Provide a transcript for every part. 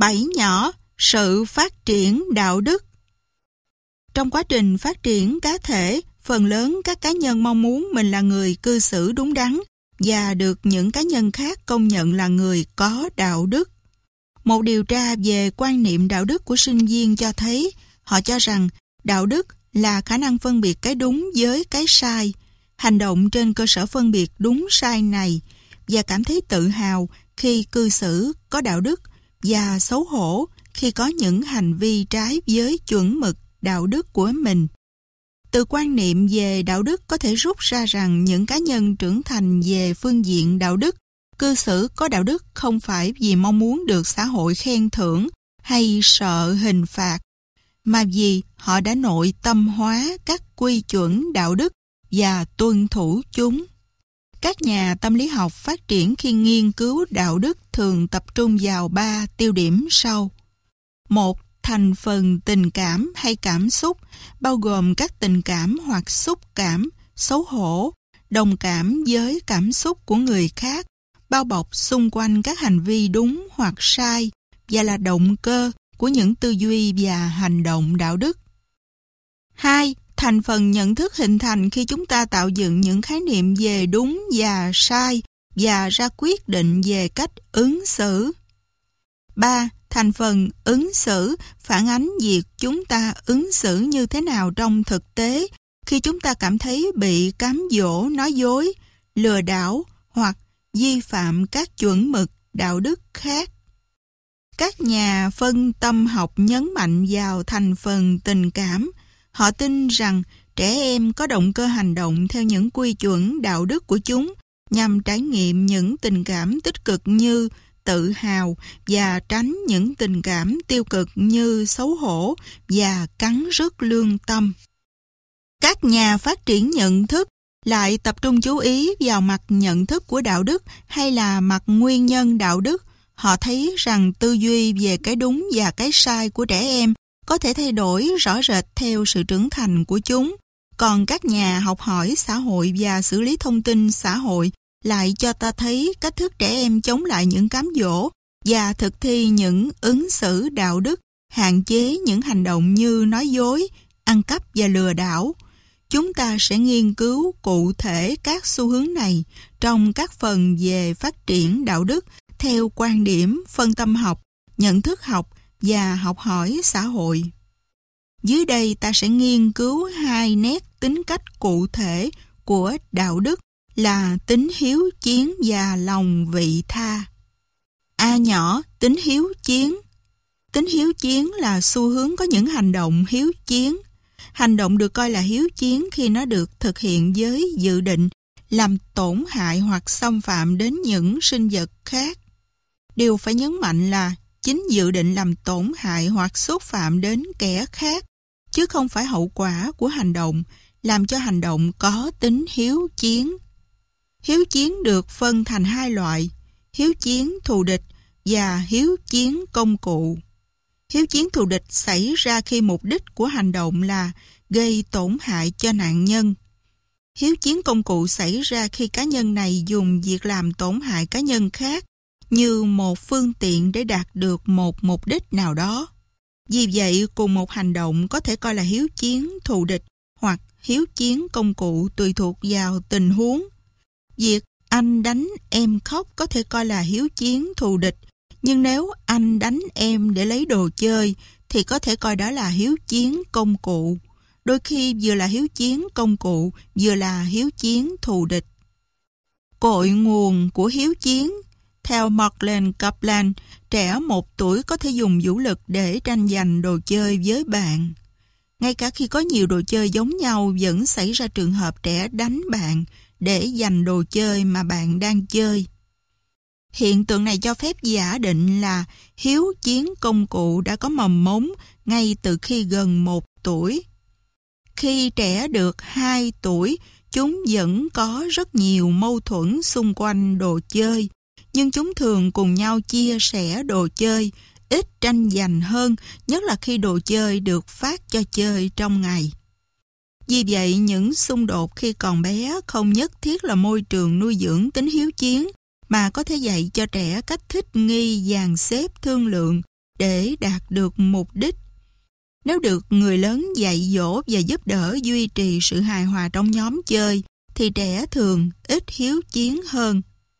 7 nhỏ, sự phát triển đạo đức. Trong quá trình phát triển cá thể, phần lớn các cá nhân mong muốn mình là người cư xử đúng đắn và được những cá nhân khác công nhận là người có đạo đức. Một điều tra về quan niệm đạo đức của sinh viên cho thấy họ cho rằng đạo đức là khả năng phân biệt cái đúng với cái sai, hành động trên cơ sở phân biệt đúng sai này và cảm thấy tự hào khi cư xử có đạo đức và xấu hổ khi có những hành vi trái với chuẩn mực đạo đức của mình. Từ quan niệm về đạo đức có thể rút ra rằng những cá nhân trưởng thành về phương diện đạo đức, cư xử có đạo đức không phải vì mong muốn được xã hội khen thưởng hay sợ hình phạt, mà vì họ đã nội tâm hóa các quy chuẩn đạo đức và tuân thủ chúng. Các nhà tâm lý học phát triển khi nghiên cứu đạo đức thường tập trung vào 3 tiêu điểm sau. 1. Thành phần tình cảm hay cảm xúc, bao gồm các tình cảm hoặc xúc cảm, xấu hổ, đồng cảm với cảm xúc của người khác, bao bọc xung quanh các hành vi đúng hoặc sai và là động cơ của những tư duy và hành động đạo đức. 2. Thành phần nhận thức hình thành khi chúng ta tạo dựng những khái niệm về đúng và sai và ra quyết định về cách ứng xử. 3. Thành phần ứng xử phản ánh việc chúng ta ứng xử như thế nào trong thực tế khi chúng ta cảm thấy bị cám dỗ, nói dối, lừa đảo hoặc vi phạm các chuẩn mực đạo đức khác. Các nhà phân tâm học nhấn mạnh vào thành phần tình cảm. Họ tin rằng trẻ em có động cơ hành động theo những quy chuẩn đạo đức của chúng nhằm trải nghiệm những tình cảm tích cực như tự hào và tránh những tình cảm tiêu cực như xấu hổ và cắn rứt lương tâm. Các nhà phát triển nhận thức lại tập trung chú ý vào mặt nhận thức của đạo đức hay là mặt nguyên nhân đạo đức. Họ thấy rằng tư duy về cái đúng và cái sai của trẻ em có thể thay đổi rõ rệt theo sự trưởng thành của chúng. Còn các nhà học hỏi xã hội và xử lý thông tin xã hội lại cho ta thấy cách thức trẻ em chống lại những cám dỗ và thực thi những ứng xử đạo đức, hạn chế những hành động như nói dối, ăn cắp và lừa đảo. Chúng ta sẽ nghiên cứu cụ thể các xu hướng này trong các phần về phát triển đạo đức theo quan điểm phân tâm học, nhận thức học và học hỏi xã hội. Dưới đây ta sẽ nghiên cứu 2 nét tính cách cụ thể của đạo đức là tính hiếu chiến và lòng vị tha. A nhỏ, tính hiếu chiến. Tính hiếu chiến là xu hướng có những hành động hiếu chiến. Hành động được coi là hiếu chiến khi nó được thực hiện với dự định làm tổn hại hoặc xâm phạm đến những sinh vật khác. Điều phải nhấn mạnh là chính dự định làm tổn hại hoặc xúc phạm đến kẻ khác, chứ không phải hậu quả của hành động, làm cho hành động có tính hiếu chiến. Hiếu chiến được phân thành 2 loại, hiếu chiến thù địch và hiếu chiến công cụ. Hiếu chiến thù địch xảy ra khi mục đích của hành động là gây tổn hại cho nạn nhân. Hiếu chiến công cụ xảy ra khi cá nhân này dùng việc làm tổn hại cá nhân khác như một phương tiện để đạt được một mục đích nào đó. Vì vậy, cùng một hành động có thể coi là hiếu chiến thù địch hoặc hiếu chiến công cụ tùy thuộc vào tình huống. Việc anh đánh em khóc có thể coi là hiếu chiến thù địch, nhưng nếu anh đánh em để lấy đồ chơi thì có thể coi đó là hiếu chiến công cụ. Đôi khi vừa là hiếu chiến công cụ, vừa là hiếu chiến thù địch. Cội nguồn của hiếu chiến. Theo Marlene Kaplan, trẻ 1 tuổi có thể dùng vũ lực để tranh giành đồ chơi với bạn. Ngay cả khi có nhiều đồ chơi giống nhau, vẫn xảy ra trường hợp trẻ đánh bạn để giành đồ chơi mà bạn đang chơi. Hiện tượng này cho phép giả định là hiếu chiến công cụ đã có mầm mống ngay từ khi gần 1 tuổi. Khi trẻ được 2 tuổi, chúng vẫn có rất nhiều mâu thuẫn xung quanh đồ chơi, nhưng chúng thường cùng nhau chia sẻ đồ chơi, ít tranh giành hơn, nhất là khi đồ chơi được phát cho chơi trong ngày. Vì vậy, những xung đột khi còn bé không nhất thiết là môi trường nuôi dưỡng tính hiếu chiến, mà có thể dạy cho trẻ cách thích nghi, dàn xếp, thương lượng để đạt được mục đích. Nếu được người lớn dạy dỗ và giúp đỡ duy trì sự hài hòa trong nhóm chơi, thì trẻ thường ít hiếu chiến hơn.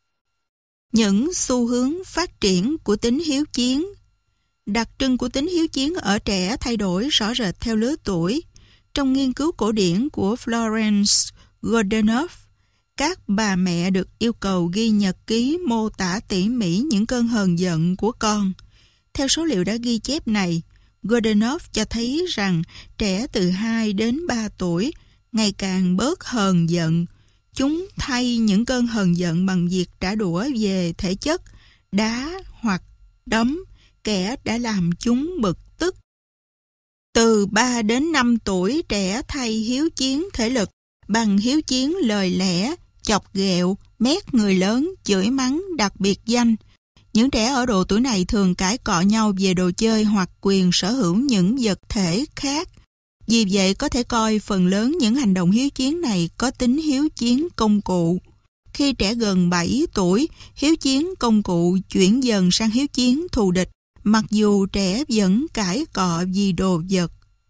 Những xu hướng phát triển của tính hiếu chiến. Đặc trưng của tính hiếu chiến ở trẻ thay đổi rõ rệt theo lứa tuổi. Trong nghiên cứu cổ điển của Florence Goodenough, các bà mẹ được yêu cầu ghi nhật ký mô tả tỉ mỉ những cơn hờn giận của con. Theo số liệu đã ghi chép này, Goodenough cho thấy rằng trẻ từ 2 đến 3 tuổi ngày càng bớt hờn giận. Chúng thay những cơn hờn giận bằng việc trả đũa về thể chất, đá hoặc đấm kẻ đã làm chúng bực tức. Từ 3 đến 5 tuổi, trẻ thay hiếu chiến thể lực bằng hiếu chiến lời lẽ, chọc ghẹo, mét người lớn, chửi mắng, đặt biệt danh. Những trẻ ở độ tuổi này thường cãi cọ nhau về đồ chơi hoặc quyền sở hữu những vật thể khác. Vì vậy có thể coi phần lớn những hành động hiếu chiến này có tính hiếu chiến công cụ. Khi trẻ gần 7 tuổi, hiếu chiến công cụ chuyển dần sang hiếu chiến thù địch, mặc dù trẻ vẫn cãi cọ vì đồ vật.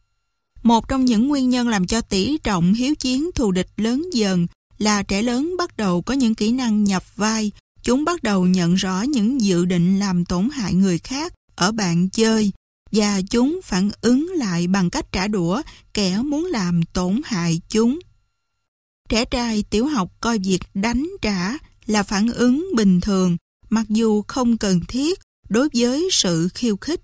Một trong những nguyên nhân làm cho tỷ trọng hiếu chiến thù địch lớn dần là trẻ lớn bắt đầu có những kỹ năng nhập vai. Chúng bắt đầu nhận rõ những dự định làm tổn hại người khác ở bạn chơi và chúng phản ứng lại bằng cách trả đũa kẻ muốn làm tổn hại chúng. Trẻ trai tiểu học coi việc đánh trả là phản ứng bình thường, mặc dù không cần thiết đối với sự khiêu khích.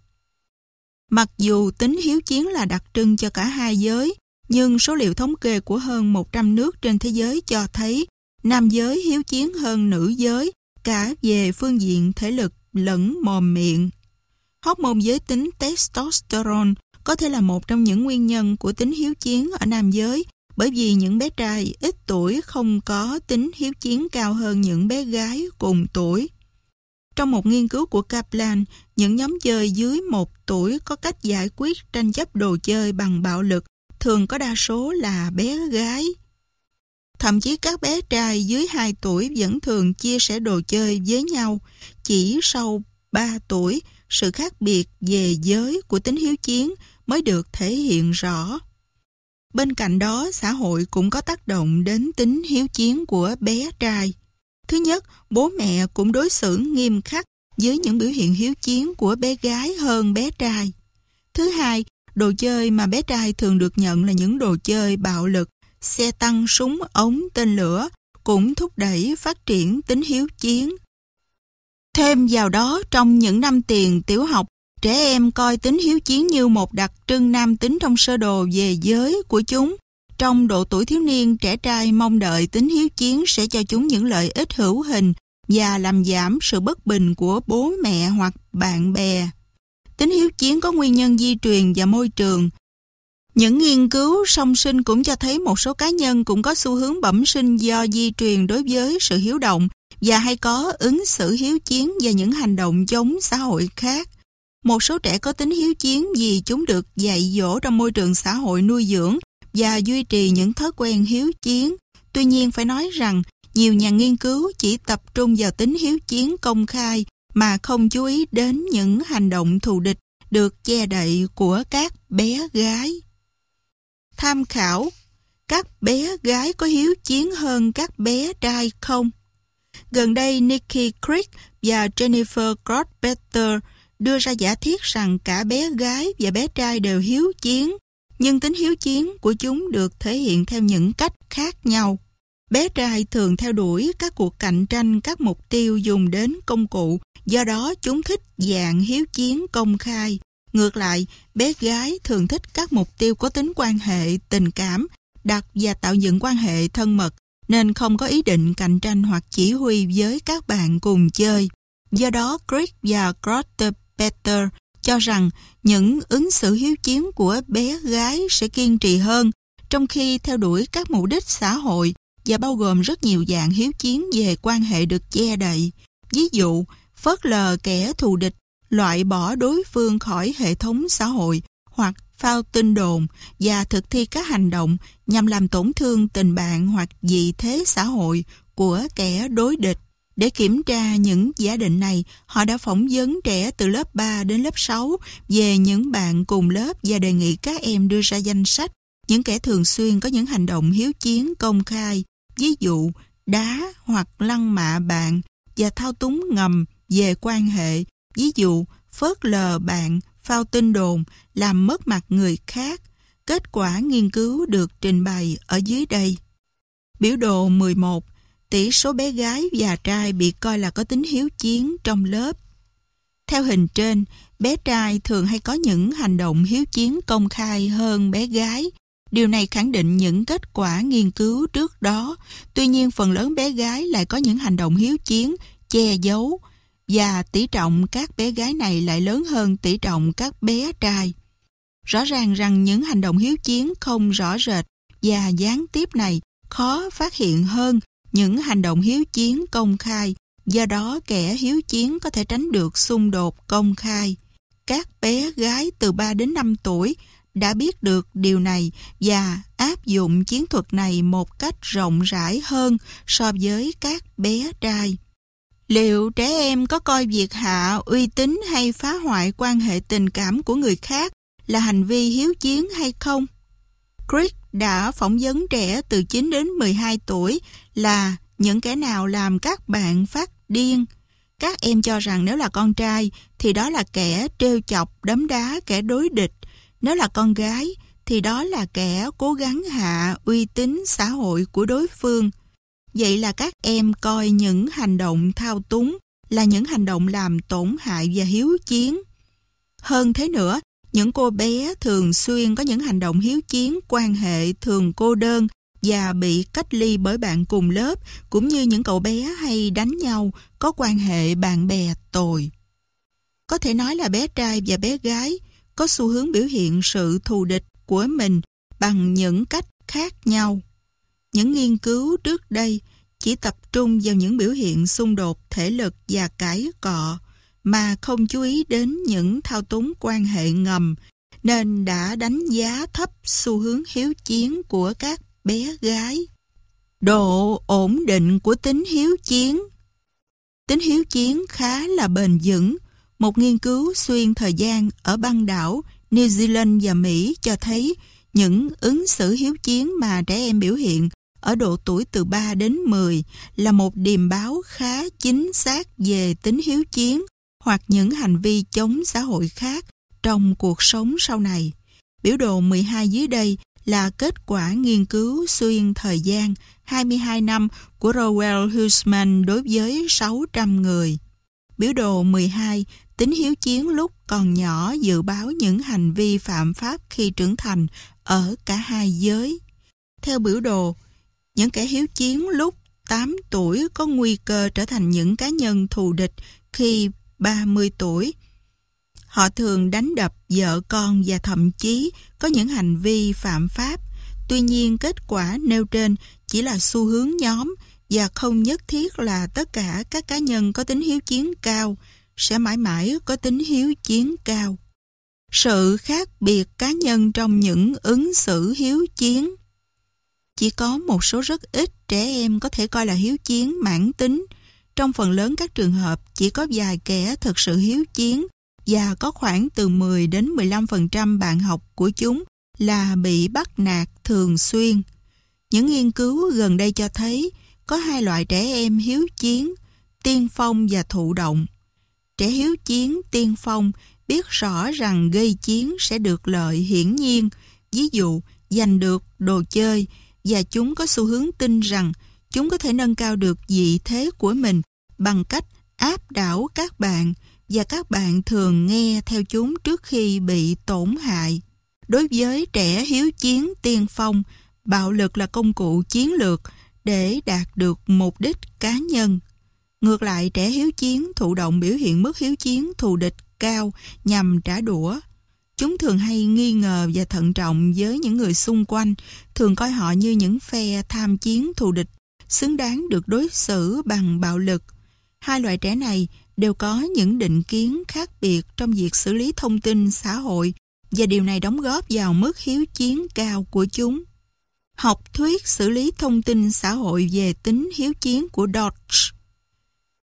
Mặc dù tính hiếu chiến là đặc trưng cho cả hai giới, nhưng số liệu thống kê của hơn 100 nước trên thế giới cho thấy nam giới hiếu chiến hơn nữ giới, cả về phương diện thể lực lẫn mồm miệng. Hormone giới tính testosterone có thể là một trong những nguyên nhân của tính hiếu chiến ở nam giới, bởi vì những bé trai ít tuổi không có tính hiếu chiến cao hơn những bé gái cùng tuổi. Trong một nghiên cứu của Kaplan, những nhóm chơi dưới 1 tuổi có cách giải quyết tranh chấp đồ chơi bằng bạo lực, thường có đa số là bé gái. Thậm chí các bé trai dưới 2 tuổi vẫn thường chia sẻ đồ chơi với nhau. Chỉ sau 3 tuổi, sự khác biệt về giới của tính hiếu chiến mới được thể hiện rõ. Bên cạnh đó, xã hội cũng có tác động đến tính hiếu chiến của bé trai. Thứ nhất, bố mẹ cũng đối xử nghiêm khắc với những biểu hiện hiếu chiến của bé gái hơn bé trai. Thứ hai, đồ chơi mà bé trai thường được nhận là những đồ chơi bạo lực, xe tăng, súng ống, tên lửa, cũng thúc đẩy phát triển tính hiếu chiến. Thêm vào đó, trong những năm tiền tiểu học, trẻ em coi tính hiếu chiến như một đặc trưng nam tính trong sơ đồ về giới của chúng. Trong độ tuổi thiếu niên, trẻ trai mong đợi tính hiếu chiến sẽ cho chúng những lợi ích hữu hình và làm giảm sự bất bình của bố mẹ hoặc bạn bè. Tính hiếu chiến có nguyên nhân di truyền và môi trường. Những nghiên cứu song sinh cũng cho thấy một số cá nhân cũng có xu hướng bẩm sinh do di truyền đối với sự hiếu động và hay có ứng xử hiếu chiến và những hành động chống xã hội khác. Một số trẻ có tính hiếu chiến vì chúng được dạy dỗ trong môi trường xã hội nuôi dưỡng và duy trì những thói quen hiếu chiến. Tuy nhiên phải nói rằng nhiều nhà nghiên cứu chỉ tập trung vào tính hiếu chiến công khai mà không chú ý đến những hành động thù địch được che đậy của các bé gái. Tham khảo: các bé gái có hiếu chiến hơn các bé trai không? Gần đây, Nikki Crick và Jennifer Grossbetter đưa ra giả thiết rằng cả bé gái và bé trai đều hiếu chiến, nhưng tính hiếu chiến của chúng được thể hiện theo những cách khác nhau. Bé trai thường theo đuổi các cuộc cạnh tranh, các mục tiêu dùng đến công cụ, do đó chúng thích dạng hiếu chiến công khai. Ngược lại, bé gái thường thích các mục tiêu có tính quan hệ, tình cảm, đặt và tạo dựng quan hệ thân mật, nên không có ý định cạnh tranh hoặc chỉ huy với các bạn cùng chơi. Do đó, Crick và Grossbetter cho rằng những ứng xử hiếu chiến của bé gái sẽ kiên trì hơn, trong khi theo đuổi các mục đích xã hội và bao gồm rất nhiều dạng hiếu chiến về quan hệ được che đậy. Ví dụ, phớt lờ kẻ thù địch, loại bỏ đối phương khỏi hệ thống xã hội hoặc phao tin đồn và thực thi các hành động nhằm làm tổn thương tình bạn hoặc vị thế xã hội của kẻ đối địch. Để kiểm tra những giả định này, họ đã phỏng vấn trẻ từ lớp 3 đến lớp 6 về những bạn cùng lớp và đề nghị các em đưa ra danh sách những kẻ thường xuyên có những hành động hiếu chiến công khai, ví dụ đá hoặc lăng mạ bạn và thao túng ngầm về quan hệ, ví dụ phớt lờ bạn, phao tin đồn, làm mất mặt người khác. Kết quả nghiên cứu được trình bày ở dưới đây. Biểu đồ 11. Tỷ số bé gái và trai bị coi là có tính hiếu chiến trong lớp. Theo hình trên, bé trai thường hay có những hành động hiếu chiến công khai hơn bé gái. Điều này khẳng định những kết quả nghiên cứu trước đó. Tuy nhiên, phần lớn bé gái lại có những hành động hiếu chiến che giấu, và tỷ trọng các bé gái này lại lớn hơn tỷ trọng các bé trai. Rõ ràng rằng những hành động hiếu chiến không rõ rệt và gián tiếp này khó phát hiện hơn những hành động hiếu chiến công khai, do đó kẻ hiếu chiến có thể tránh được xung đột công khai. Các bé gái từ 3 đến 5 tuổi đã biết được điều này và áp dụng chiến thuật này một cách rộng rãi hơn so với các bé trai. Liệu trẻ em có coi việc hạ uy tín hay phá hoại quan hệ tình cảm của người khác là hành vi hiếu chiến hay không? Crick đã phỏng vấn trẻ từ 9 đến 12 tuổi là những kẻ nào làm các bạn phát điên. Các em cho rằng nếu là con trai thì đó là kẻ trêu chọc đấm đá kẻ đối địch. Nếu là con gái thì đó là kẻ cố gắng hạ uy tín xã hội của đối phương. Vậy là các em coi những hành động thao túng là những hành động làm tổn hại và hiếu chiến. Hơn thế nữa, những cô bé thường xuyên có những hành động hiếu chiến quan hệ thường cô đơn và bị cách ly bởi bạn cùng lớp, cũng như những cậu bé hay đánh nhau có quan hệ bạn bè tồi. Có thể nói là bé trai và bé gái có xu hướng biểu hiện sự thù địch của mình bằng những cách khác nhau. Những nghiên cứu trước đây chỉ tập trung vào những biểu hiện xung đột thể lực và cãi cọ, mà không chú ý đến những thao túng quan hệ ngầm, nên đã đánh giá thấp xu hướng hiếu chiến của các bé gái. Độ ổn định của tính hiếu chiến. Tính hiếu chiến khá là bền vững. Một nghiên cứu xuyên thời gian ở băng đảo New Zealand và Mỹ cho thấy những ứng xử hiếu chiến mà trẻ em biểu hiện ở độ tuổi từ 3 đến 10 là một điềm báo khá chính xác về tính hiếu chiến hoặc những hành vi chống xã hội khác trong cuộc sống sau này. Biểu đồ 12 dưới đây là kết quả nghiên cứu xuyên thời gian 22 năm của Rowell Huseman đối với 600 người. Biểu đồ 12, tính hiếu chiến lúc còn nhỏ dự báo những hành vi phạm pháp khi trưởng thành ở cả hai giới. Theo biểu đồ, những kẻ hiếu chiến lúc 8 tuổi có nguy cơ trở thành những cá nhân thù địch khi 30 tuổi. Họ thường đánh đập vợ con và thậm chí có những hành vi phạm pháp. Tuy nhiên, kết quả nêu trên chỉ là xu hướng nhóm và không nhất thiết là tất cả các cá nhân có tính hiếu chiến cao sẽ mãi mãi có tính hiếu chiến cao. Sự khác biệt cá nhân trong những ứng xử hiếu chiến. Chỉ có một số rất ít trẻ em có thể coi là hiếu chiến mãn tính. Trong phần lớn các trường hợp, chỉ có vài kẻ thực sự hiếu chiến và có khoảng từ 10 đến 15% bạn học của chúng là bị bắt nạt thường xuyên. Những nghiên cứu gần đây cho thấy có hai loại trẻ em hiếu chiến, tiên phong và thụ động. Trẻ hiếu chiến tiên phong biết rõ rằng gây chiến sẽ được lợi hiển nhiên, ví dụ giành được đồ chơi, và chúng có xu hướng tin rằng chúng có thể nâng cao được vị thế của mình bằng cách áp đảo các bạn, và các bạn thường nghe theo chúng trước khi bị tổn hại. Đối với trẻ hiếu chiến tiên phong, bạo lực là công cụ chiến lược để đạt được mục đích cá nhân. Ngược lại, trẻ hiếu chiến thụ động biểu hiện mức hiếu chiến thù địch cao nhằm trả đũa. Chúng thường hay nghi ngờ và thận trọng với những người xung quanh, thường coi họ như những phe tham chiến thù địch, xứng đáng được đối xử bằng bạo lực. Hai loại trẻ này đều có những định kiến khác biệt trong việc xử lý thông tin xã hội, và điều này đóng góp vào mức hiếu chiến cao của chúng. Học thuyết xử lý thông tin xã hội về tính hiếu chiến của Dodge.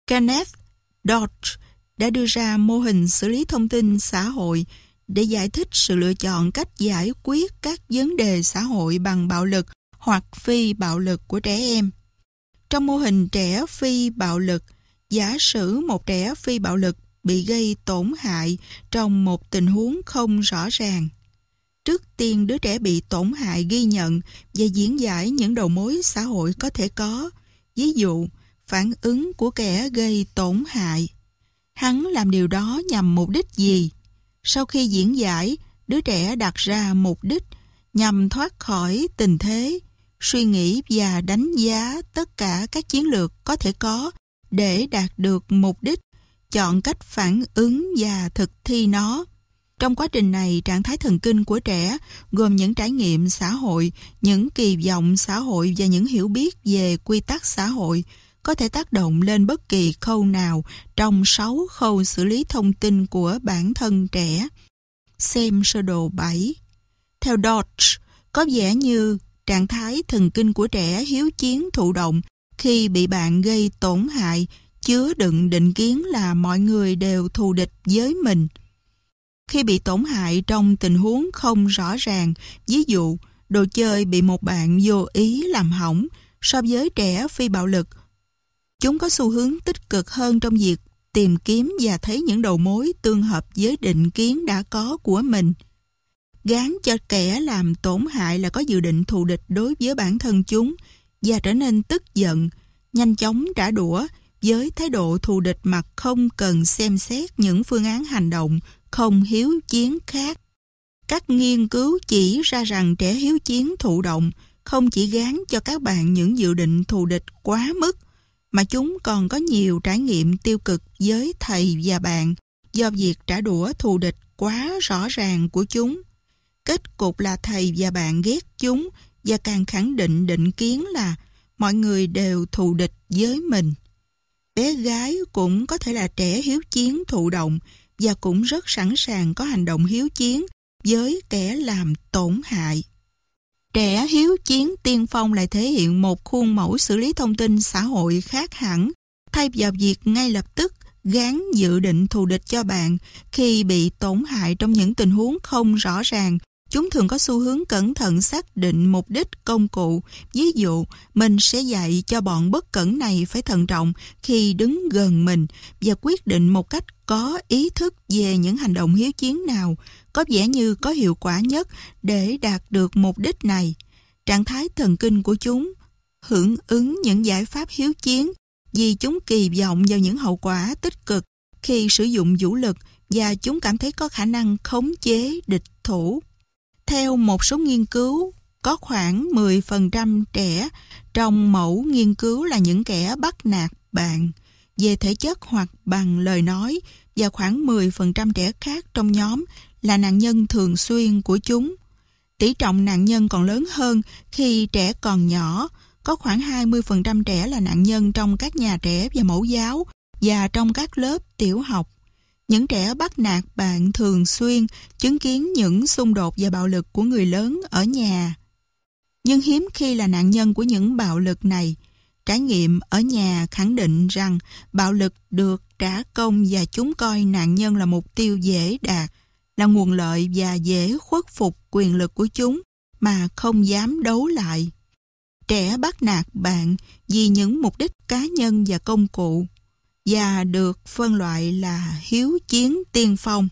Kenneth Dodge đã đưa ra mô hình xử lý thông tin xã hội để giải thích sự lựa chọn cách giải quyết các vấn đề xã hội bằng bạo lực hoặc phi bạo lực của trẻ em. Trong mô hình trẻ phi bạo lực, giả sử một trẻ phi bạo lực bị gây tổn hại trong một tình huống không rõ ràng. Trước tiên, đứa trẻ bị tổn hại ghi nhận và diễn giải những đầu mối xã hội có thể có. Ví dụ, phản ứng của kẻ gây tổn hại. Hắn làm điều đó nhằm mục đích gì? Sau khi diễn giải, đứa trẻ đặt ra mục đích nhằm thoát khỏi tình thế, suy nghĩ và đánh giá tất cả các chiến lược có thể có để đạt được mục đích, chọn cách phản ứng và thực thi nó. Trong quá trình này, trạng thái thần kinh của trẻ gồm những trải nghiệm xã hội, những kỳ vọng xã hội và những hiểu biết về quy tắc xã hội có thể tác động lên bất kỳ khâu nào trong 6 khâu xử lý thông tin của bản thân trẻ. Xem sơ đồ 7. Theo Dodge, có vẻ như trạng thái thần kinh của trẻ hiếu chiến thụ động khi bị bạn gây tổn hại chứa đựng định kiến là mọi người đều thù địch với mình. Khi bị tổn hại trong tình huống không rõ ràng, ví dụ đồ chơi bị một bạn vô ý làm hỏng, so với trẻ phi bạo lực, chúng có xu hướng tích cực hơn trong việc tìm kiếm và thấy những đầu mối tương hợp với định kiến đã có của mình. Gán cho kẻ làm tổn hại là có dự định thù địch đối với bản thân chúng và trở nên tức giận, nhanh chóng trả đũa với thái độ thù địch mà không cần xem xét những phương án hành động không hiếu chiến khác. Các nghiên cứu chỉ ra rằng trẻ hiếu chiến thụ động không chỉ gán cho các bạn những dự định thù địch quá mức, mà chúng còn có nhiều trải nghiệm tiêu cực với thầy và bạn do việc trả đũa thù địch quá rõ ràng của chúng. Kết cục là thầy và bạn ghét chúng và càng khẳng định định kiến là mọi người đều thù địch với mình. Bé gái cũng có thể là trẻ hiếu chiến thụ động và cũng rất sẵn sàng có hành động hiếu chiến với kẻ làm tổn hại. Trẻ hiếu chiến tiên phong lại thể hiện một khuôn mẫu xử lý thông tin xã hội khác hẳn, thay vào việc ngay lập tức gán dự định thù địch cho bạn khi bị tổn hại trong những tình huống không rõ ràng. Chúng thường có xu hướng cẩn thận xác định mục đích công cụ. Ví dụ, mình sẽ dạy cho bọn bất cẩn này phải thận trọng khi đứng gần mình và quyết định một cách có ý thức về những hành động hiếu chiến nào có vẻ như có hiệu quả nhất để đạt được mục đích này. Trạng thái thần kinh của chúng hưởng ứng những giải pháp hiếu chiến vì chúng kỳ vọng vào những hậu quả tích cực khi sử dụng vũ lực và chúng cảm thấy có khả năng khống chế địch thủ. Theo một số nghiên cứu, có khoảng 10% trẻ trong mẫu nghiên cứu là những kẻ bắt nạt bạn về thể chất hoặc bằng lời nói, và khoảng 10% trẻ khác trong nhóm là nạn nhân thường xuyên của chúng. Tỷ trọng nạn nhân còn lớn hơn khi trẻ còn nhỏ, có khoảng 20% trẻ là nạn nhân trong các nhà trẻ và mẫu giáo và trong các lớp tiểu học. Những trẻ bắt nạt bạn thường xuyên chứng kiến những xung đột và bạo lực của người lớn ở nhà, nhưng hiếm khi là nạn nhân của những bạo lực này. Trải nghiệm ở nhà khẳng định rằng bạo lực được trả công và chúng coi nạn nhân là mục tiêu dễ đạt, là nguồn lợi và dễ khuất phục quyền lực của chúng mà không dám đấu lại. Trẻ bắt nạt bạn vì những mục đích cá nhân và công cụ và được phân loại là hiếu chiến tiên phong.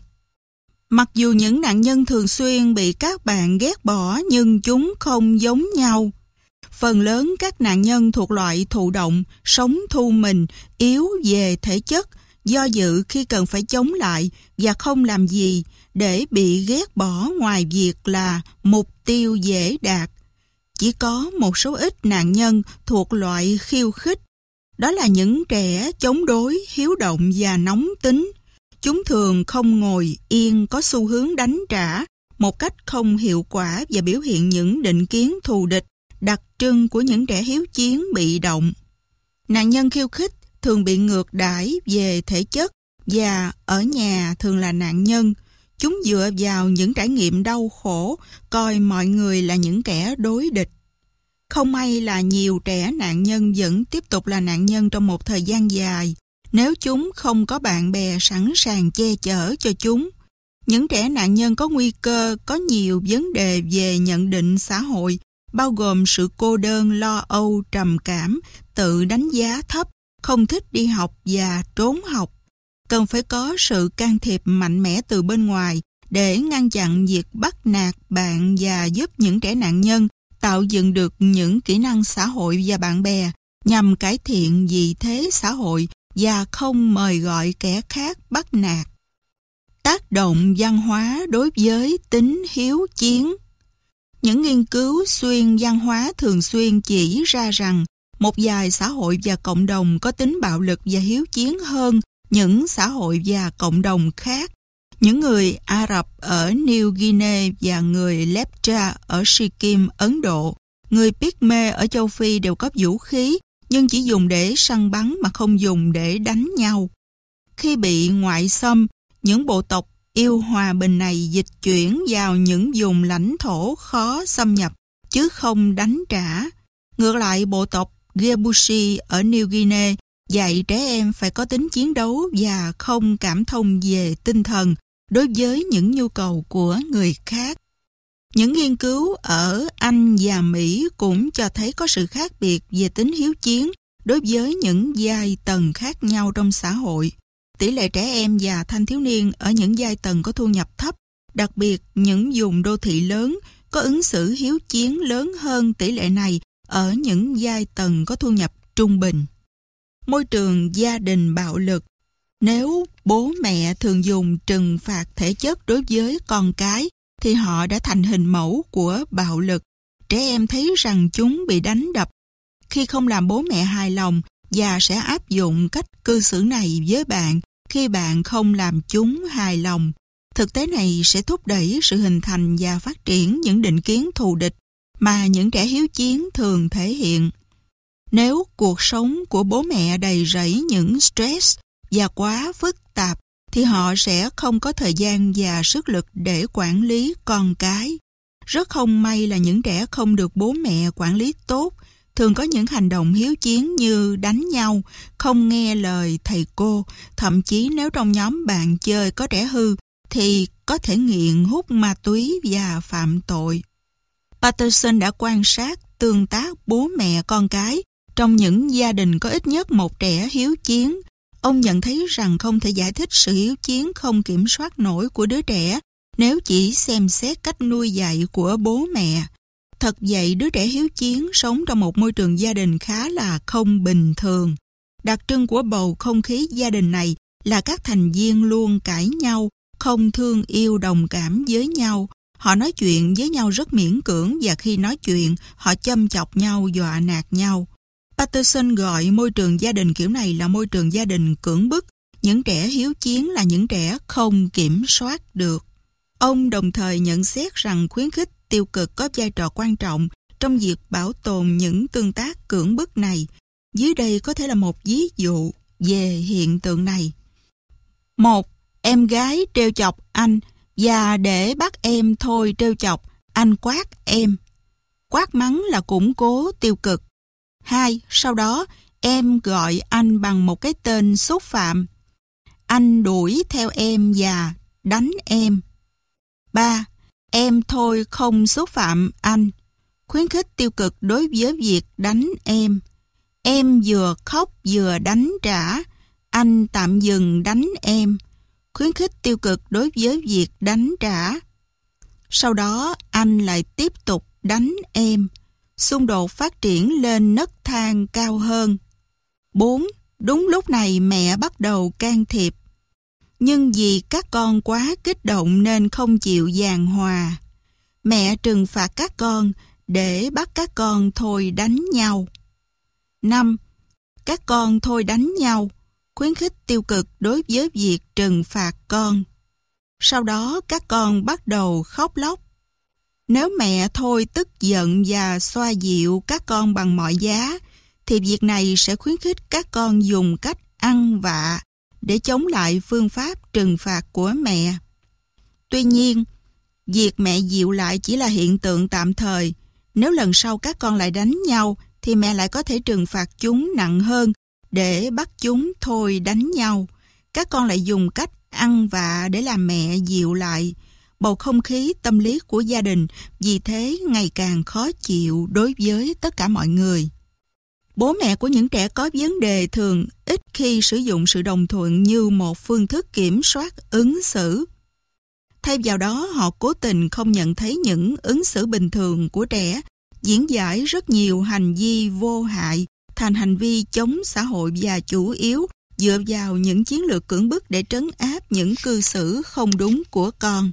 Mặc dù những nạn nhân thường xuyên bị các bạn ghét bỏ nhưng chúng không giống nhau. Phần lớn các nạn nhân thuộc loại thụ động, sống thu mình, yếu về thể chất, do dự khi cần phải chống lại và không làm gì để bị ghét bỏ ngoài việc là mục tiêu dễ đạt. Chỉ có một số ít nạn nhân thuộc loại khiêu khích. Đó là những trẻ chống đối, hiếu động và nóng tính. Chúng thường không ngồi yên, có xu hướng đánh trả một cách không hiệu quả và biểu hiện những định kiến thù địch đặc trưng của những trẻ hiếu chiến bị động. Nạn nhân khiêu khích thường bị ngược đãi về thể chất và ở nhà thường là nạn nhân. Chúng dựa vào những trải nghiệm đau khổ, coi mọi người là những kẻ đối địch. Không may là nhiều trẻ nạn nhân vẫn tiếp tục là nạn nhân trong một thời gian dài. nếu chúng không có bạn bè sẵn sàng che chở cho chúng. Những trẻ nạn nhân có nguy cơ có nhiều vấn đề về nhận định xã hội, bao gồm sự cô đơn, lo âu, trầm cảm, tự đánh giá thấp, không thích đi học và trốn học. Cần phải có sự can thiệp mạnh mẽ từ bên ngoài để ngăn chặn việc bắt nạt bạn và giúp những trẻ nạn nhân tạo dựng được những kỹ năng xã hội và bạn bè nhằm cải thiện vị thế xã hội và không mời gọi kẻ khác bắt nạt. Tác động văn hóa đối với tính hiếu chiến. Những nghiên cứu xuyên văn hóa thường xuyên chỉ ra rằng một vài xã hội và cộng đồng có tính bạo lực và hiếu chiến hơn những xã hội và cộng đồng khác. Những người Ả Rập ở New Guinea và người Lepcha ở Sikkim, Ấn Độ, người Pygmy ở châu Phi đều có vũ khí, nhưng chỉ dùng để săn bắn mà không dùng để đánh nhau. Khi bị ngoại xâm, những bộ tộc yêu hòa bình này dịch chuyển vào những vùng lãnh thổ khó xâm nhập, chứ không đánh trả. Ngược lại, bộ tộc Gebushi ở New Guinea dạy trẻ em phải có tính chiến đấu và không cảm thông về tinh thần đối với những nhu cầu của người khác. Những nghiên cứu ở Anh và Mỹ cũng cho thấy có sự khác biệt về tính hiếu chiến đối với những giai tầng khác nhau trong xã hội. Tỷ lệ trẻ em và thanh thiếu niên ở những giai tầng có thu nhập thấp, đặc biệt những vùng đô thị lớn, có ứng xử hiếu chiến lớn hơn tỷ lệ này ở những giai tầng có thu nhập trung bình. Môi trường gia đình bạo lực. Nếu bố mẹ thường dùng trừng phạt thể chất đối với con cái, thì họ đã thành hình mẫu của bạo lực. Trẻ em thấy rằng chúng bị đánh đập khi không làm bố mẹ hài lòng và sẽ áp dụng cách cư xử này với bạn khi bạn không làm chúng hài lòng. Thực tế này sẽ thúc đẩy sự hình thành và phát triển những định kiến thù địch mà những trẻ hiếu chiến thường thể hiện. Nếu cuộc sống của bố mẹ đầy rẫy những stress và quá phức tạp, thì họ sẽ không có thời gian và sức lực để quản lý con cái. Rất không may là những trẻ không được bố mẹ quản lý tốt, thường có những hành động hiếu chiến như đánh nhau, không nghe lời thầy cô, thậm chí nếu trong nhóm bạn chơi có trẻ hư, thì có thể nghiện hút ma túy và phạm tội. Patterson đã quan sát tương tác bố mẹ con cái trong những gia đình có ít nhất một trẻ hiếu chiến. Ông nhận thấy rằng không thể giải thích sự hiếu chiến không kiểm soát nổi của đứa trẻ nếu chỉ xem xét cách nuôi dạy của bố mẹ. Thật vậy, đứa trẻ hiếu chiến sống trong một môi trường gia đình khá là không bình thường. Đặc trưng của bầu không khí gia đình này là các thành viên luôn cãi nhau, không thương yêu đồng cảm với nhau. Họ nói chuyện với nhau rất miễn cưỡng và khi nói chuyện, họ châm chọc nhau, dọa nạt nhau. Patterson gọi môi trường gia đình kiểu này là môi trường gia đình cưỡng bức. Những trẻ hiếu chiến là những trẻ không kiểm soát được. Ông đồng thời nhận xét rằng khuyến khích tiêu cực có vai trò quan trọng trong việc bảo tồn những tương tác cưỡng bức này. Dưới đây có thể là một ví dụ về hiện tượng này. 1. Em gái trêu chọc anh và để bắt em thôi trêu chọc, anh quát em. Quát mắng là củng cố tiêu cực. 2. Sau đó, em gọi anh bằng một cái tên xúc phạm. Anh đuổi theo em và đánh em. 3. Em thôi không xúc phạm anh. Khuyến khích tiêu cực đối với việc đánh em. Em vừa khóc vừa đánh trả. Anh tạm dừng đánh em. Khuyến khích tiêu cực đối với việc đánh trả. Sau đó, anh lại tiếp tục đánh em. Xung đột phát triển lên nấc thang cao hơn. 4. Đúng lúc này mẹ bắt đầu can thiệp. Nhưng vì các con quá kích động nên không chịu giảng hòa. Mẹ trừng phạt các con để bắt các con thôi đánh nhau. 5. Các con thôi đánh nhau. Khuyến khích tiêu cực đối với việc trừng phạt con. Sau đó các con bắt đầu khóc lóc. Nếu mẹ thôi tức giận và xoa dịu các con bằng mọi giá, thì việc này sẽ khuyến khích các con dùng cách ăn vạ để chống lại phương pháp trừng phạt của mẹ. Tuy nhiên, việc mẹ dịu lại chỉ là hiện tượng tạm thời. Nếu lần sau các con lại đánh nhau, thì mẹ lại có thể trừng phạt chúng nặng hơn để bắt chúng thôi đánh nhau. Các con lại dùng cách ăn vạ để làm mẹ dịu lại. Bầu không khí tâm lý của gia đình vì thế ngày càng khó chịu đối với tất cả mọi người. Bố mẹ của những trẻ có vấn đề thường ít khi sử dụng sự đồng thuận như một phương thức kiểm soát ứng xử. Thay vào đó, họ cố tình không nhận thấy những ứng xử bình thường của trẻ, diễn giải rất nhiều hành vi vô hại thành hành vi chống xã hội và chủ yếu dựa vào những chiến lược cưỡng bức để trấn áp những cư xử không đúng của con.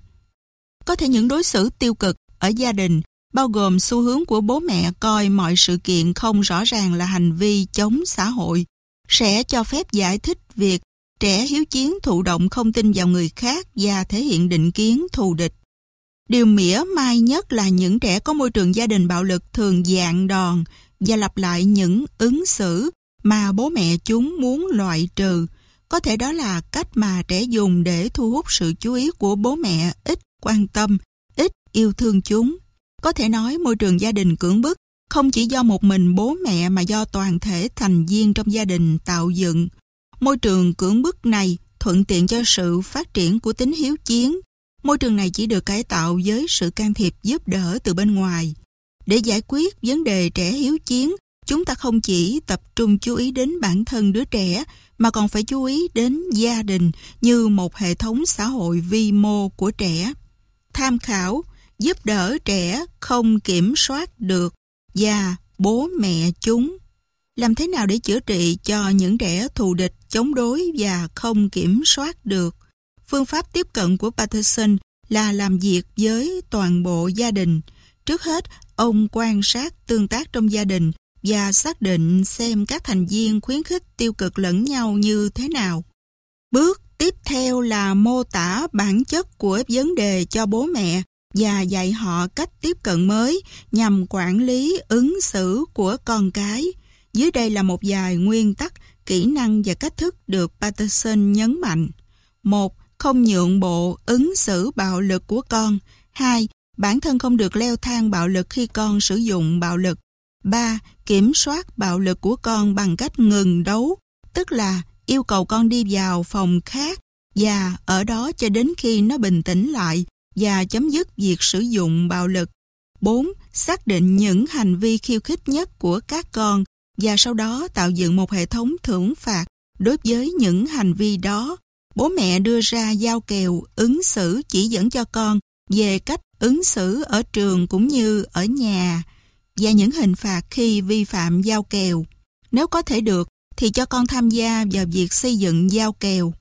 Có thể những đối xử tiêu cực ở gia đình bao gồm xu hướng của bố mẹ coi mọi sự kiện không rõ ràng là hành vi chống xã hội, sẽ cho phép giải thích việc trẻ hiếu chiến thụ động không tin vào người khác và thể hiện định kiến thù địch. Điều mỉa mai nhất là những trẻ có môi trường gia đình bạo lực thường dạn đòn và lặp lại những ứng xử mà bố mẹ chúng muốn loại trừ. Có thể đó là cách mà trẻ dùng để thu hút sự chú ý của bố mẹ ít quan tâm, ít yêu thương chúng. Có thể nói môi trường gia đình cưỡng bức không chỉ do một mình bố mẹ mà do toàn thể thành viên trong gia đình tạo dựng. Môi trường cưỡng bức này thuận tiện cho sự phát triển của tính hiếu chiến. Môi trường này chỉ được cải tạo với sự can thiệp giúp đỡ từ bên ngoài. Để giải quyết vấn đề trẻ hiếu chiến, chúng ta không chỉ tập trung chú ý đến bản thân đứa trẻ, mà còn phải chú ý đến gia đình như một hệ thống xã hội vi mô của trẻ. Tham khảo, giúp đỡ trẻ không kiểm soát được và bố mẹ chúng. Làm thế nào để chữa trị cho những trẻ thù địch, chống đối và không kiểm soát được? Phương pháp tiếp cận của Patterson là làm việc với toàn bộ gia đình. Trước hết, ông quan sát tương tác trong gia đình và xác định xem các thành viên khuyến khích tiêu cực lẫn nhau như thế nào. Bước tiếp theo là mô tả bản chất của vấn đề cho bố mẹ và dạy họ cách tiếp cận mới nhằm quản lý ứng xử của con cái. Dưới đây là một vài nguyên tắc, kỹ năng và cách thức được Patterson nhấn mạnh. 1. Không nhượng bộ ứng xử bạo lực của con. 2. Bản thân không được leo thang bạo lực khi con sử dụng bạo lực. 3. Kiểm soát bạo lực của con bằng cách ngừng đấu, tức là yêu cầu con đi vào phòng khác và ở đó cho đến khi nó bình tĩnh lại và chấm dứt việc sử dụng bạo lực. 4. Xác định những hành vi khiêu khích nhất của các con và sau đó tạo dựng một hệ thống thưởng phạt đối với những hành vi đó. Bố mẹ đưa ra giao kèo ứng xử chỉ dẫn cho con về cách ứng xử ở trường cũng như ở nhà và những hình phạt khi vi phạm giao kèo. Nếu có thể được thì cho con tham gia vào việc xây dựng giao kèo.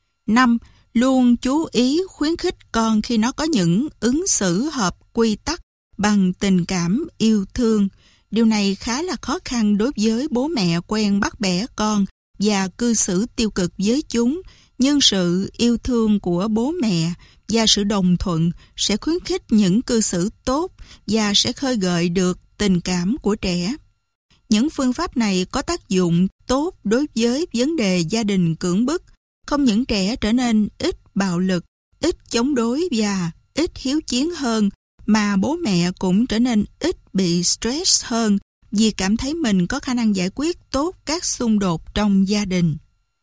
5. Luôn chú ý khuyến khích con khi nó có những ứng xử hợp quy tắc bằng tình cảm yêu thương. Điều này khá là khó khăn đối với bố mẹ quen bắt bẻ con và cư xử tiêu cực với chúng, nhưng sự yêu thương của bố mẹ và sự đồng thuận sẽ khuyến khích những cư xử tốt và sẽ khơi gợi được tình cảm của trẻ. Những phương pháp này có tác dụng tốt đối với vấn đề gia đình cưỡng bức. Không những trẻ trở nên ít bạo lực, ít chống đối và ít hiếu chiến hơn, mà bố mẹ cũng trở nên ít bị stress hơn vì cảm thấy mình có khả năng giải quyết tốt các xung đột trong gia đình.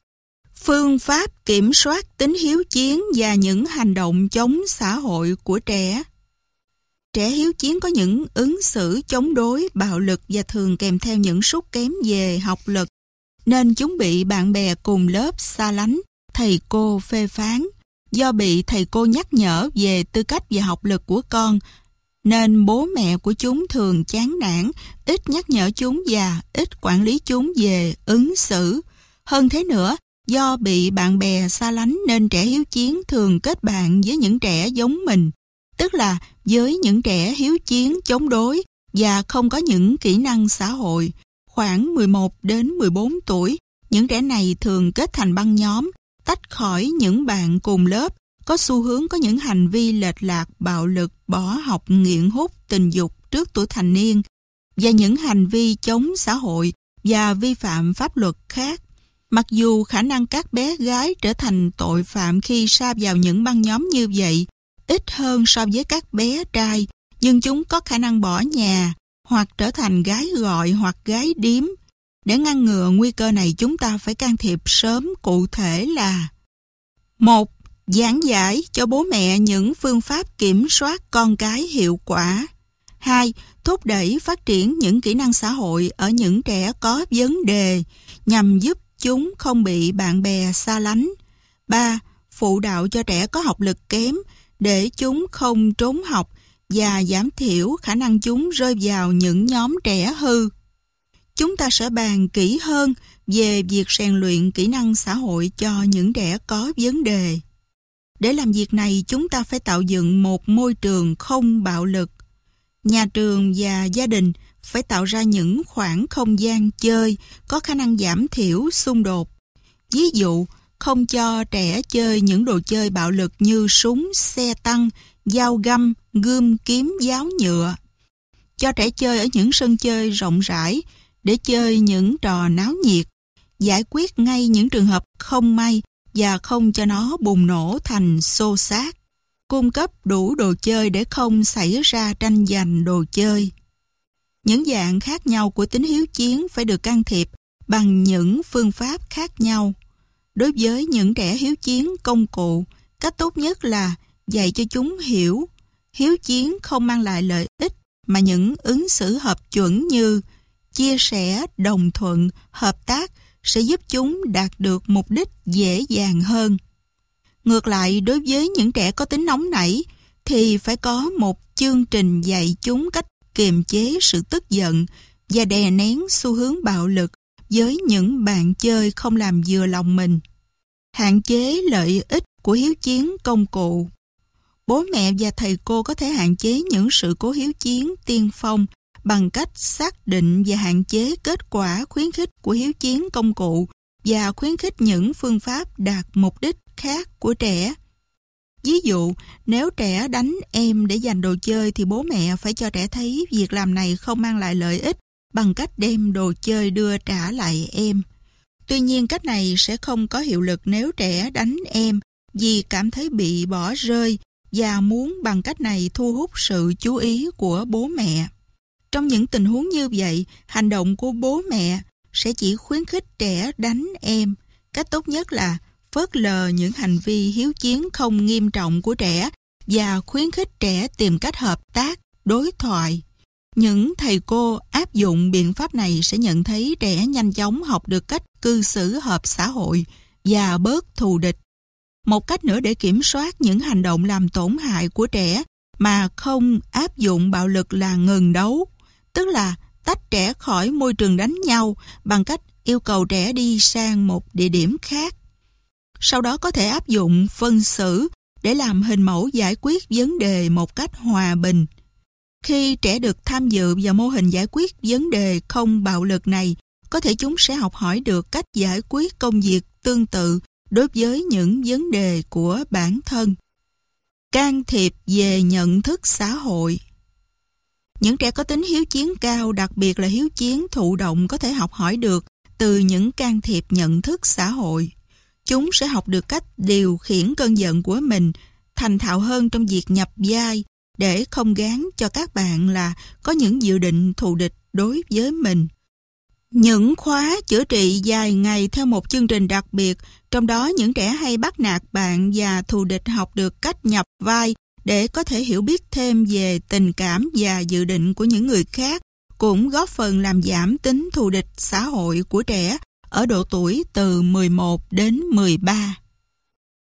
Phương pháp kiểm soát tính hiếu chiến và những hành động chống xã hội của trẻ. Trẻ hiếu chiến có những ứng xử chống đối, bạo lực và thường kèm theo những sút kém về học lực, nên chúng bị bạn bè cùng lớp xa lánh, thầy cô phê phán. Do bị thầy cô nhắc nhở về tư cách và học lực của con, nên bố mẹ của chúng thường chán nản, ít nhắc nhở chúng và ít quản lý chúng về ứng xử. Hơn thế nữa, do bị bạn bè xa lánh nên trẻ hiếu chiến thường kết bạn với những trẻ giống mình, tức là với những trẻ hiếu chiến chống đối và không có những kỹ năng xã hội. Khoảng 11 đến 14 tuổi, những trẻ này thường kết thành băng nhóm, tách khỏi những bạn cùng lớp, có xu hướng có những hành vi lệch lạc, bạo lực, bỏ học, nghiện hút, tình dục trước tuổi thành niên và những hành vi chống xã hội và vi phạm pháp luật khác. Mặc dù khả năng các bé gái trở thành tội phạm khi sa vào những băng nhóm như vậy ít hơn so với các bé trai, nhưng chúng có khả năng bỏ nhà hoặc trở thành gái gọi hoặc gái điếm. Để ngăn ngừa nguy cơ này, chúng ta phải can thiệp sớm, cụ thể là: 1. Giảng giải cho bố mẹ những phương pháp kiểm soát con cái hiệu quả. 2. Thúc đẩy phát triển những kỹ năng xã hội ở những trẻ có vấn đề nhằm giúp chúng không bị bạn bè xa lánh. 3. Phụ đạo cho trẻ có học lực kém để chúng không trốn học và giảm thiểu khả năng chúng rơi vào những nhóm trẻ hư. Chúng ta sẽ bàn kỹ hơn về việc rèn luyện kỹ năng xã hội cho những trẻ có vấn đề. Để làm việc này, chúng ta phải tạo dựng một môi trường không bạo lực. Nhà trường và gia đình phải tạo ra những khoảng không gian chơi có khả năng giảm thiểu xung đột. Ví dụ, không cho trẻ chơi những đồ chơi bạo lực như súng, xe tăng, dao găm, gươm, kiếm, giáo nhựa. Cho trẻ chơi ở những sân chơi rộng rãi để chơi những trò náo nhiệt, giải quyết ngay những trường hợp không may và không cho nó bùng nổ thành xô xát. Cung cấp đủ đồ chơi để không xảy ra tranh giành đồ chơi. Những dạng khác nhau của tính hiếu chiến phải được can thiệp bằng những phương pháp khác nhau. Đối với những trẻ hiếu chiến công cụ, cách tốt nhất là dạy cho chúng hiểu hiếu chiến không mang lại lợi ích mà những ứng xử hợp chuẩn như chia sẻ, đồng thuận, hợp tác sẽ giúp chúng đạt được mục đích dễ dàng hơn. Ngược lại, đối với những trẻ có tính nóng nảy thì phải có một chương trình dạy chúng cách kiềm chế sự tức giận và đè nén xu hướng bạo lực với những bạn chơi không làm vừa lòng mình. Hạn chế lợi ích của hiếu chiến công cụ. Bố mẹ và thầy cô có thể hạn chế những sự cố hiếu chiến tiên phong bằng cách xác định và hạn chế kết quả khuyến khích của hiếu chiến công cụ và khuyến khích những phương pháp đạt mục đích khác của trẻ. Ví dụ, nếu trẻ đánh em để giành đồ chơi thì bố mẹ phải cho trẻ thấy việc làm này không mang lại lợi ích bằng cách đem đồ chơi đưa trả lại em. Tuy nhiên, cách này sẽ không có hiệu lực nếu trẻ đánh em vì cảm thấy bị bỏ rơi và muốn bằng cách này thu hút sự chú ý của bố mẹ. Trong những tình huống như vậy, hành động của bố mẹ sẽ chỉ khuyến khích trẻ đánh em. Cách tốt nhất là phớt lờ những hành vi hiếu chiến không nghiêm trọng của trẻ và khuyến khích trẻ tìm cách hợp tác, đối thoại. Những thầy cô áp dụng biện pháp này sẽ nhận thấy trẻ nhanh chóng học được cách cư xử hợp xã hội và bớt thù địch. Một cách nữa để kiểm soát những hành động làm tổn hại của trẻ mà không áp dụng bạo lực là ngừng đấu, tức là tách trẻ khỏi môi trường đánh nhau bằng cách yêu cầu trẻ đi sang một địa điểm khác. Sau đó có thể áp dụng phân xử để làm hình mẫu giải quyết vấn đề một cách hòa bình. Khi trẻ được tham dự vào mô hình giải quyết vấn đề không bạo lực này, có thể chúng sẽ học hỏi được cách giải quyết công việc tương tự đối với những vấn đề của bản thân. Can thiệp về nhận thức xã hội. Những trẻ có tính hiếu chiến cao, đặc biệt là hiếu chiến thụ động, có thể học hỏi được từ những can thiệp nhận thức xã hội. Chúng sẽ học được cách điều khiển cơn giận của mình, thành thạo hơn trong việc nhập vai, để không gán cho các bạn là có những dự định thù địch đối với mình. Những khóa chữa trị dài ngày theo một chương trình đặc biệt, trong đó những trẻ hay bắt nạt bạn và thù địch học được cách nhập vai để có thể hiểu biết thêm về tình cảm và dự định của những người khác, cũng góp phần làm giảm tính thù địch xã hội của trẻ ở độ tuổi từ 11 đến 13.